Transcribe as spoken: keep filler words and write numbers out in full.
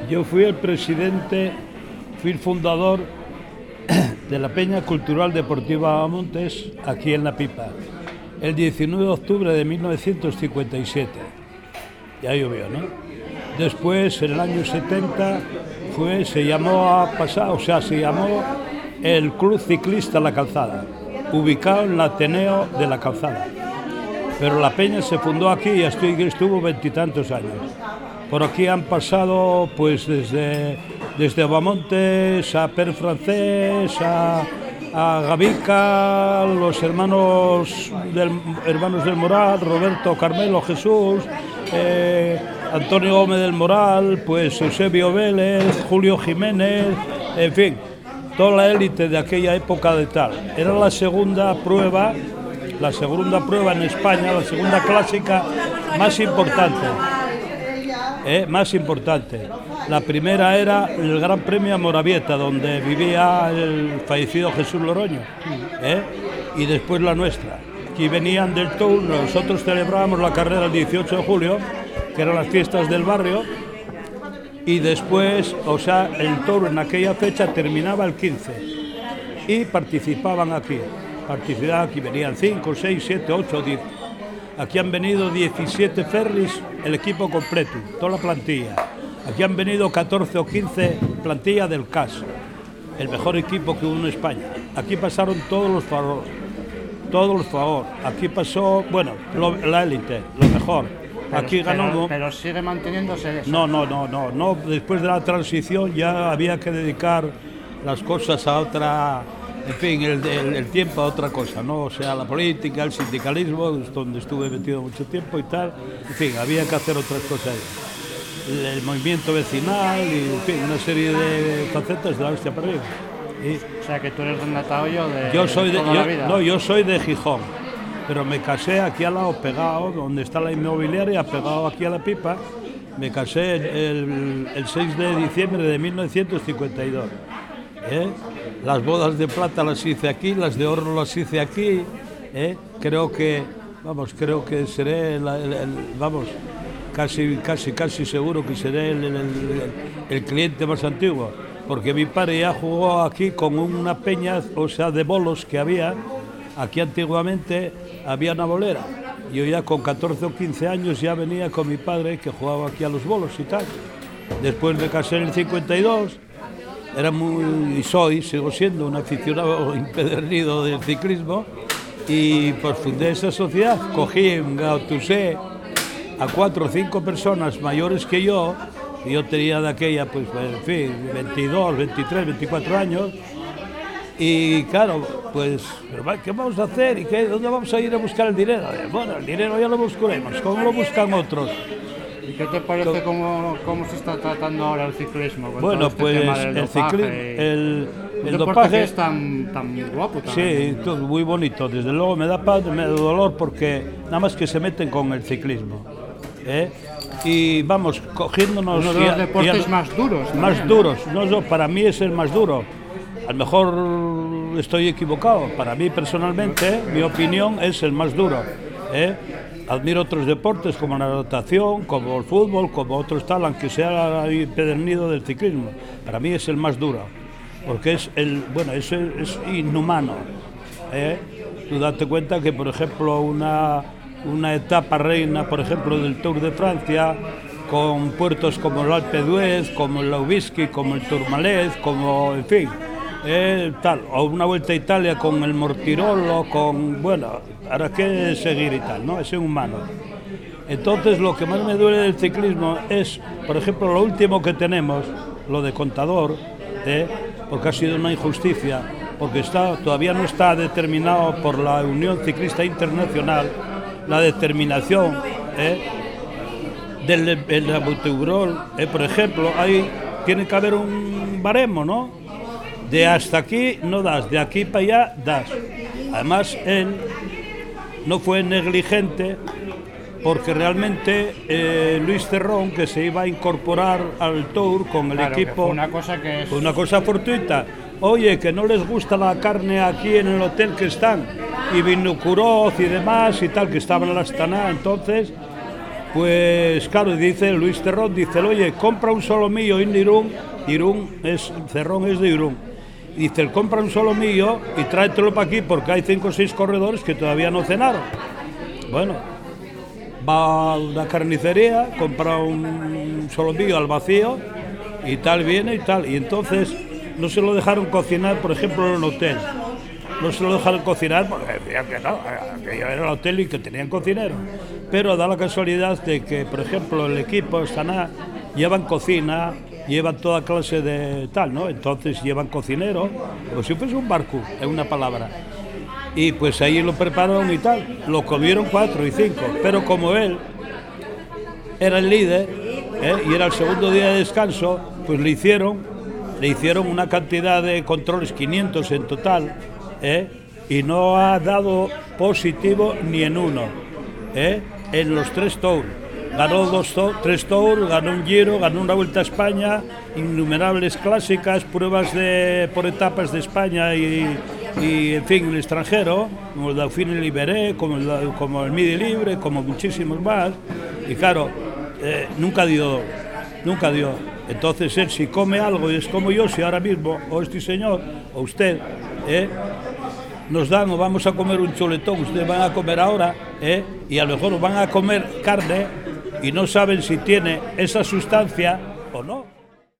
Yo fui el presidente, fui el fundador de la Peña Cultural Deportiva Bahamontes, aquí en La Pipa, el diecinueve de octubre de mil novecientos cincuenta y siete. Ya llovió, ¿no? Después, en el año setenta, fue, se llamó a pasar, o sea, se llamó el Club Ciclista La Calzada, ubicado en el Ateneo de La Calzada. Pero la peña se fundó aquí y estuvo veintitantos años. Por aquí han pasado, pues, desde, desde Bahamontes a Per Francés, a, a Gavica, los hermanos del, hermanos del Moral, Roberto, Carmelo, Jesús, eh, Antonio Gómez del Moral, pues Eusebio Vélez, Julio Jiménez, en fin, toda la élite de aquella época de tal. Era la segunda prueba, la segunda prueba en España, la segunda clásica más importante. Eh, más importante. La primera era el Gran Premio Moravieta, donde vivía el fallecido Jesús Loroño, eh, y después la nuestra. Aquí venían del Tour, nosotros celebrábamos la carrera el dieciocho de julio, que eran las fiestas del barrio, y después, o sea, el Tour en aquella fecha terminaba el quince, y participaban aquí. Participaban aquí, venían cinco, seis, siete, ocho, diez. Aquí han venido diecisiete ferries, el equipo completo, toda la plantilla. Aquí han venido catorce o quince plantillas del C A S, el mejor equipo que hubo en España. Aquí pasaron todos los favor, todos los favor. Aquí pasó, bueno, lo, la élite, lo mejor. Pero, Aquí ganó. Pero, pero sigue manteniéndose eso. No, no, no, no, no. Después de la transición ya había que dedicar las cosas a otra. En fin, el, el, el tiempo a otra cosa, ¿no? O sea, la política, el sindicalismo, donde estuve metido mucho tiempo y tal. En fin, había que hacer otras cosas. El, el movimiento vecinal y, en fin, una serie de facetas de la hostia para arriba. Y o sea, que tú eres de Natahoyo de, yo soy de, toda yo, la vida. No, yo soy de Gijón, pero me casé aquí al lado, pegado, donde está la inmobiliaria, pegado aquí a La Pipa. Me casé el, el seis de diciembre de mil novecientos cincuenta y dos. ¿Eh? Las bodas de plata las hice aquí, las de oro las hice aquí. ¿Eh? Creo que, vamos, creo que seré, el, el, el, vamos, casi, casi, casi seguro que seré el, el, el, el cliente más antiguo, porque mi padre ya jugó aquí con una peña, o sea, de bolos que había. Aquí antiguamente había una bolera. Yo ya con catorce o quince años ya venía con mi padre, que jugaba aquí a los bolos y tal. Después me casé en el cincuenta y dos. Era muy, y soy, sigo siendo un aficionado empedernido del ciclismo, y pues fundé esa sociedad. Cogí un Gautusé a cuatro o cinco personas mayores que yo, y yo tenía de aquella, pues, en fin, veintidós, veintitrés, veinticuatro años, y claro, pues, ¿qué vamos a hacer? ¿Y qué, dónde vamos a ir a buscar el dinero? Bueno, el dinero ya lo buscaremos, ¿cómo lo buscan otros? ¿Y qué te parece cómo, cómo se está tratando ahora el ciclismo? Con bueno, todo este pues tema del el ciclismo, el, el, el dopaje dopaje es tan, tan guapo también. Sí, todo muy bonito. Desde luego me da paz, me da dolor, porque nada más que se meten con el ciclismo, ¿eh? Y vamos, cogiéndonos... Uno de los deportes a, más duros. Más también, duros. No, no, para mí es el más duro. A lo mejor estoy equivocado. Para mí personalmente, mi opinión es el más duro, ¿eh? Admiro otros deportes como la natación, como el fútbol, como otros tal, aunque sea el pedernido del ciclismo. Para mí es el más duro, porque es el, bueno, es, es inhumano, ¿eh? Tú date cuenta que, por ejemplo, una, una etapa reina, por ejemplo, del Tour de Francia, con puertos como el Alpe d'Huez, como el Laubisky, como el Tourmalet, como, en fin, eh, tal, o una vuelta a Italia con el Mortirolo, con, bueno, ahora que seguir y tal, ¿no? Es humano. Entonces, lo que más me duele del ciclismo es, por ejemplo, lo último que tenemos, lo de Contador, ¿eh? Porque ha sido una injusticia, porque está, todavía no está determinado por la Unión Ciclista Internacional la determinación, ¿eh? del, del Abuteurol, ¿eh? Por ejemplo, ahí tiene que haber un baremo, ¿no? De hasta aquí no das, de aquí para allá das. Además, él no fue negligente, porque realmente eh, Luis Cerrón, que se iba a incorporar al Tour con el claro, equipo, que fue una cosa que es... fue una cosa fortuita. Oye, que no les gusta la carne aquí en el hotel que están, y Vinokuroz y demás y tal, que estaban en la Astana. Entonces, Pues claro, dice Luis Cerrón, dice, oye, compra un solomillo en Irún, Irún es, Cerrón es de Irún, dice, él compra un solomillo y tráetelo para aquí porque hay cinco o seis corredores que todavía no cenaron. Bueno, va a una carnicería, compra un solomillo al vacío y tal, viene y tal, y entonces no se lo dejaron cocinar, por ejemplo, en el hotel. No se lo dejaron cocinar porque decían que no, que era el hotel y que tenían cocinero. Pero da la casualidad de que, por ejemplo, el equipo Saná llevan cocina, llevan toda clase de tal, ¿no? Entonces llevan cocinero, como si fuese un barco, es una palabra. Y pues ahí lo prepararon y tal. Lo comieron cuatro y cinco, pero como él era el líder, ¿eh? Y era el segundo día de descanso, pues le hicieron, le hicieron una cantidad de controles, quinientos en total, ¿eh? Y no ha dado positivo ni en uno, ¿eh? En los tres tours. Ganó dos to tres tours, ganó un Giro, ganó una Vuelta a España, innumerables clásicas, pruebas de, por etapas de España y, y en fin, el extranjero, como el Dauphiné Libéré, como el, como el Midi Libre, como muchísimos más. Y claro, eh, nunca dio, nunca dio. Entonces él, si come algo, y es como yo, si ahora mismo, o este señor, o usted, ¿eh? nos dan o vamos a comer un chuletón, ustedes van a comer ahora, ¿eh? y a lo mejor van a comer carne y no saben si tiene esa sustancia o no.